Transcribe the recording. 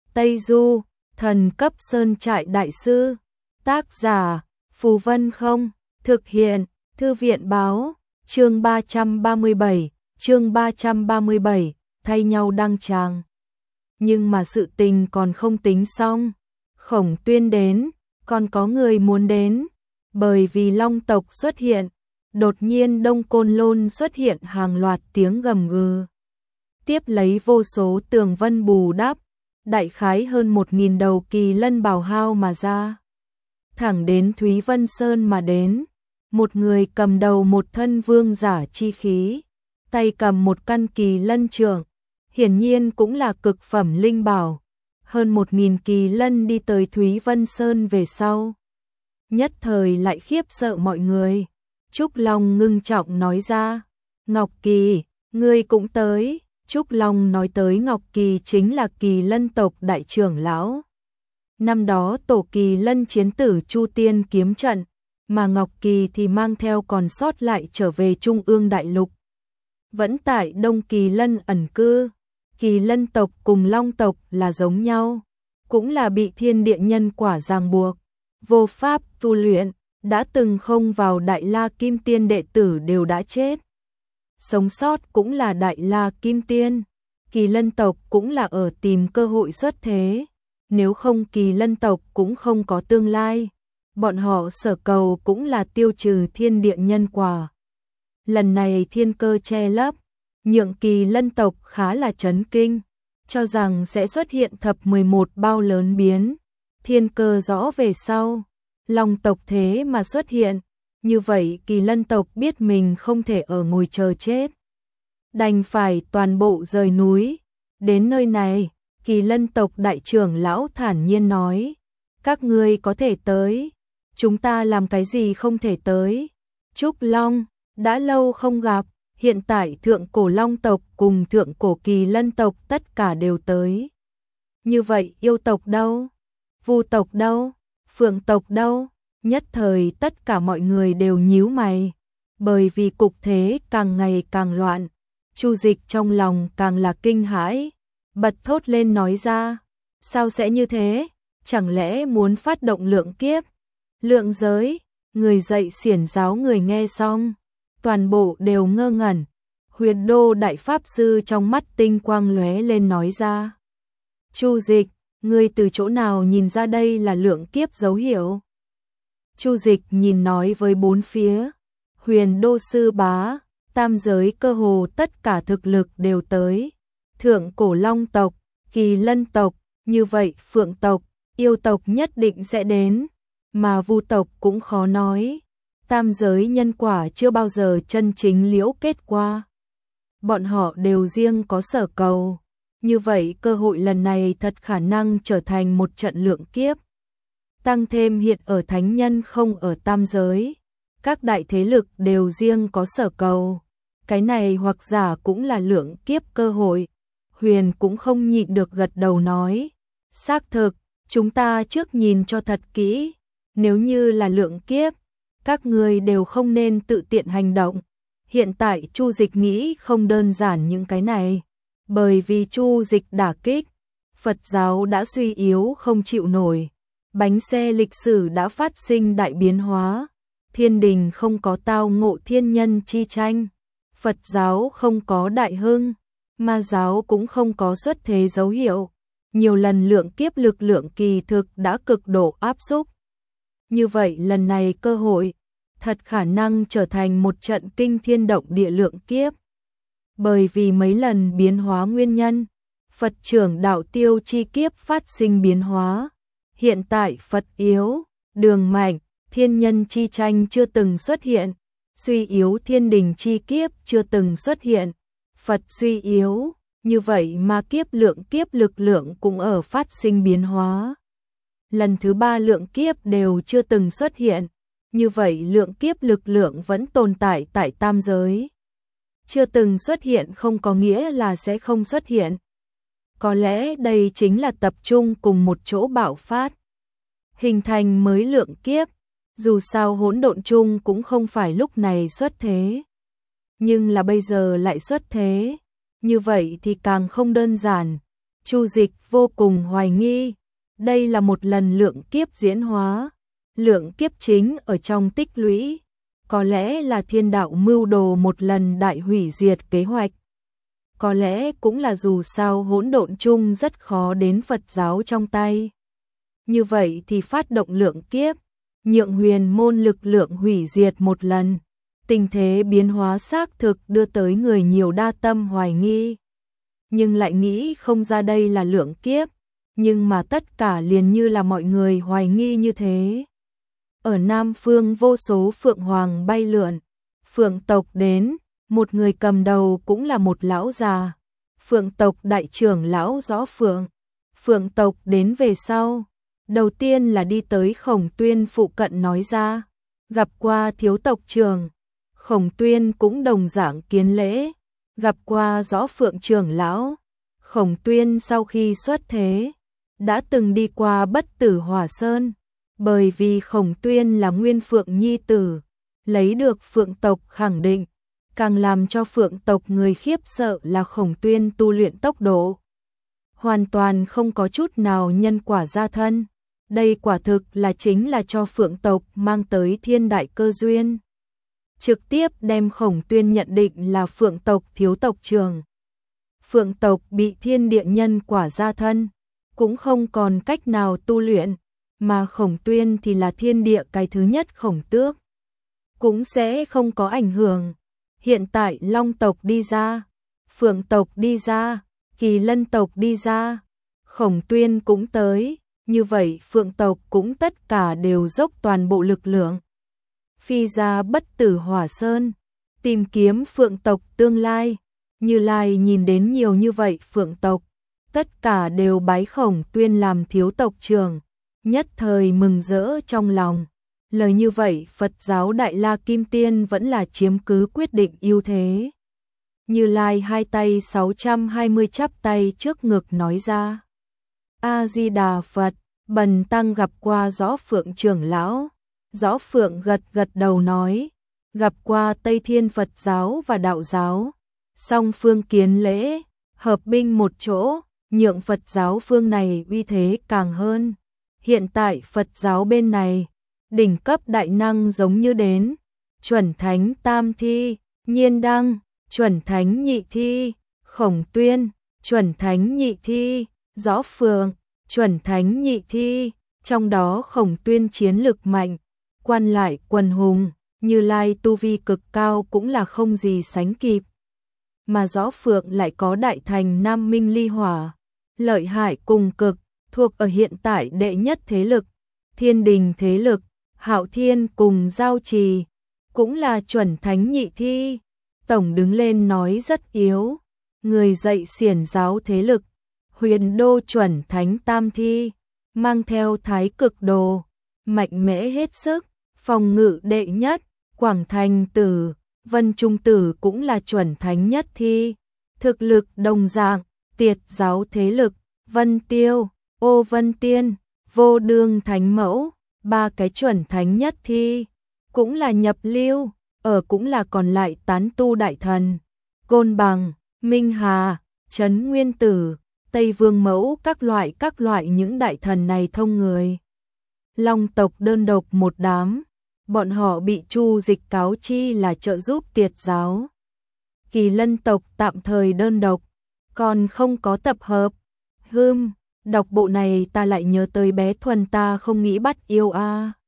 Tây Du, thần cấp sơn trại đại sư. Tác giả, Phù Vân Không. Thực hiện, Thư viện báo. Chương 337, thay nhau đăng tràng. Nhưng mà sự tình còn không tính xong. Khổng Tuyên đến, còn có người muốn đến. Bởi vì Long tộc xuất hiện, đột nhiên Đông Côn Lôn xuất hiện hàng loạt tiếng gầm gừ. Tiếp lấy vô số tường vân bù đắp, đại khái hơn 1000 đầu kỳ lân bào hao mà ra. Thẳng đến Thúy Vân Sơn mà đến, một người cầm đầu một thân vương giả chi khí, tay cầm một căn kỳ lân trượng, hiển nhiên cũng là cực phẩm linh bảo. Hơn 1000 kỳ lân đi tới Thúy Vân Sơn về sau, nhất thời lại khiếp sợ mọi người. Trúc Long ngưng trọng nói ra, Ngọc Kỳ, ngươi cũng tới. Trúc Long nói tới Ngọc Kỳ chính là kỳ lân tộc đại trưởng lão. Năm đó tổ kỳ lân chiến tử Chu Tiên kiếm trận, mà Ngọc Kỳ thì mang theo còn sót lại trở về Trung ương đại lục. Vẫn tại Đông Kỳ lân ẩn cư. Kỳ lân tộc cùng Long tộc là giống nhau, cũng là bị thiên địa nhân quả ràng buộc, vô pháp tu luyện, đã từng không vào Đại La Kim Tiên đệ tử đều đã chết. Sống sót cũng là Đại La Kim Tiên. Kỳ lân tộc cũng là ở tìm cơ hội xuất thế, nếu không kỳ lân tộc cũng không có tương lai. Bọn họ sở cầu cũng là tiêu trừ thiên địa nhân quả. Lần này thiên cơ che lấp, nhượng kỳ lân tộc khá là chấn kinh, cho rằng sẽ xuất hiện thập 11 bao lớn biến. Thiên cơ rõ về sau, Long tộc thế mà xuất hiện, như vậy kỳ lân tộc biết mình không thể ở ngồi chờ chết, đành phải toàn bộ rời núi. Đến nơi này, kỳ lân tộc đại trưởng lão thản nhiên nói, các ngươi có thể tới, chúng ta làm cái gì không thể tới. Trúc Long, đã lâu không gặp, hiện tại thượng cổ Long tộc cùng thượng cổ kỳ lân tộc tất cả đều tới. Như vậy yêu tộc đâu? Vu tộc đâu? Phượng tộc đâu? Nhất thời tất cả mọi người đều nhíu mày, bởi vì cục thế càng ngày càng loạn. Chu Dịch trong lòng càng là kinh hãi, bật thốt lên nói ra, sao sẽ như thế? Chẳng lẽ muốn phát động lượng kiếp? Lượng giới? Người dạy xiển giáo người nghe xong, toàn bộ đều ngơ ngẩn. Huyền Đô đại pháp sư trong mắt tinh quang lóe lên nói ra, Chu Dịch, ngươi từ chỗ nào nhìn ra đây là lượng kiếp dấu hiệu? Chu Dịch nhìn nói với bốn phía, Huyền Đô sư bá, tam giới cơ hồ tất cả thực lực đều tới. Thượng cổ Long tộc, kỳ lân tộc, như vậy Phượng tộc, yêu tộc nhất định sẽ đến, mà Vu tộc cũng khó nói. Tam giới nhân quả chưa bao giờ chân chính liễu kết qua. Bọn họ đều riêng có sở cầu, như vậy cơ hội lần này thật khả năng trở thành một trận lượng kiếp. Tăng thêm hiện ở thánh nhân không ở tam giới, các đại thế lực đều riêng có sở cầu, cái này hoặc giả cũng là lượng kiếp cơ hội. Huyền cũng không nhịn được gật đầu nói, xác thực, chúng ta trước nhìn cho thật kỹ, nếu như là lượng kiếp, các người đều không nên tự tiện hành động. Hiện tại Chu Dịch nghĩ không đơn giản những cái này, bởi vì Chu Dịch đả kích, Phật giáo đã suy yếu không chịu nổi, bánh xe lịch sử đã phát sinh đại biến hóa, thiên đình không có tao ngộ thiên nhân chi tranh, Phật giáo không có đại hưng, ma giáo cũng không có xuất thế dấu hiệu. Nhiều lần lượng kiếp lực lượng kỳ thực đã cực độ áp xúc. Như vậy lần này cơ hội, thật khả năng trở thành một trận kinh thiên động địa lượng kiếp. Bởi vì mấy lần biến hóa nguyên nhân, Phật trưởng đạo tiêu chi kiếp phát sinh biến hóa. Hiện tại Phật yếu, đường mạnh, thiên nhân chi tranh chưa từng xuất hiện, suy yếu thiên đình chi kiếp chưa từng xuất hiện. Phật suy yếu, như vậy mà kiếp lực lượng cũng ở phát sinh biến hóa. Lần thứ 3 lượng kiếp đều chưa từng xuất hiện, như vậy lượng kiếp lực lượng vẫn tồn tại tại tam giới. Chưa từng xuất hiện không có nghĩa là sẽ không xuất hiện. Có lẽ đây chính là tập trung cùng một chỗ bạo phát, hình thành mới lượng kiếp. Dù sao hỗn độn chung cũng không phải lúc này xuất thế, nhưng là bây giờ lại xuất thế, như vậy thì càng không đơn giản. Chu Dịch vô cùng hoài nghi, đây là một lần lượng kiếp diễn hóa, lượng kiếp chính ở trong tích lũy, có lẽ là thiên đạo mưu đồ một lần đại hủy diệt kế hoạch. Có lẽ cũng là dù sao hỗn độn chung rất khó đến Phật giáo trong tay. Như vậy thì phát động lượng kiếp, nhượng huyền môn lực lượng hủy diệt một lần. Tình thế biến hóa xác thực đưa tới người nhiều đa tâm hoài nghi. Nhưng lại nghĩ không ra đây là lượng kiếp, nhưng mà tất cả liền như là mọi người hoài nghi như thế. Ở Nam Phương vô số phượng hoàng bay lượn, phượng tộc đến, một người cầm đầu cũng là một lão già, phượng tộc đại trưởng lão Rõ Phượng. Phượng tộc đến về sau, đầu tiên là đi tới Khổng Tuyên phụ cận nói ra, gặp qua thiếu tộc trưởng. Khổng Tuyên cũng đồng dạng kiến lễ, gặp qua Rõ Phượng trưởng lão. Khổng Tuyên sau khi xuất thế, đã từng đi qua Bất Tử Hỏa Sơn, bởi vì Khổng Tuyên là nguyên phượng nhi tử, lấy được phượng tộc khẳng định, càng làm cho phượng tộc người khiếp sợ là Khổng Tuyên tu luyện tốc độ hoàn toàn không có chút nào nhân quả gia thân. Đây quả thực là chính là cho phượng tộc mang tới thiên đại cơ duyên. Trực tiếp đem Khổng Tuyên nhận định là phượng tộc thiếu tộc trưởng. Phượng tộc bị thiên địa nhân quả gia thân, cũng không còn cách nào tu luyện, mà Khổng Tuyên thì là thiên địa cái thứ nhất khổng tước, cũng sẽ không có ảnh hưởng. Hiện tại Long tộc đi ra, Phượng tộc đi ra, Kỳ Lân tộc đi ra, Khổng Tuyên cũng tới, như vậy Phượng tộc cũng tất cả đều dốc toàn bộ lực lượng phi ra Bất Tử Hỏa Sơn, tìm kiếm phượng tộc tương lai. Như Lai nhìn đến nhiều như vậy phượng tộc, tất cả đều bái Khổng Tuyên làm thiếu tộc trưởng, nhất thời mừng rỡ trong lòng. Lời như vậy Phật giáo Đại La Kim Tiên vẫn là chiếm cứ quyết định ưu thế. Như Lai hai tay 620 chắp tay trước ngực nói ra, A-di-đà Phật, bần tăng gặp qua Rõ Phượng trưởng lão. Rõ Phượng gật gật đầu nói, gặp qua Tây Thiên Phật giáo và Đạo giáo, song phương kiến lễ, hợp binh một chỗ, nhượng Phật giáo phương này uy thế càng hơn. Hiện tại Phật giáo bên này, đỉnh cấp đại năng giống như đến, chuẩn thánh tam thi, Nhiên Đăng, chuẩn thánh nhị thi, Khổng Tuyên, chuẩn thánh nhị thi, Rõ Phượng, chuẩn thánh nhị thi, trong đó Khổng Tuyên chiến lực mạnh, quan lại quần hùng, Như Lai tu vi cực cao cũng là không gì sánh kịp. Mà Rõ Phượng lại có đại thành Nam Minh Ly Hỏa, lợi hại cùng cực, thuộc ở hiện tại đệ nhất thế lực, Thiên Đình thế lực, Hạo Thiên cùng Giao Trì, cũng là chuẩn thánh nhị thi. Tổng đứng lên nói rất yếu, người dạy xiển giáo thế lực, Huyền Đô chuẩn thánh tam thi, mang theo Thái Cực Đồ, mạnh mẽ hết sức, phòng ngự đệ nhất, Quảng Thành Tử, Vân Trung Tử cũng là chuẩn thánh nhất thi, thực lực đồng dạng, Tiệt giáo thế lực, Vân Tiêu, Ô Vân Tiên, Vô Đương Thánh Mẫu, ba cái chuẩn thánh nhất thi, cũng là nhập lưu, ở cũng là còn lại tán tu đại thần, Côn Bằng, Minh Hà, Trấn Nguyên Tử, Tây Vương Mẫu các loại những đại thần này thông người. Long tộc đơn độc một đám, bọn họ bị Chu Dịch cáo chi là trợ giúp Tiệt giáo. Kỳ Lân tộc tạm thời đơn độc, còn không có tập hợp. Đọc bộ này ta lại nhớ tới bé Thuần ta không nghĩ bắt yêu a.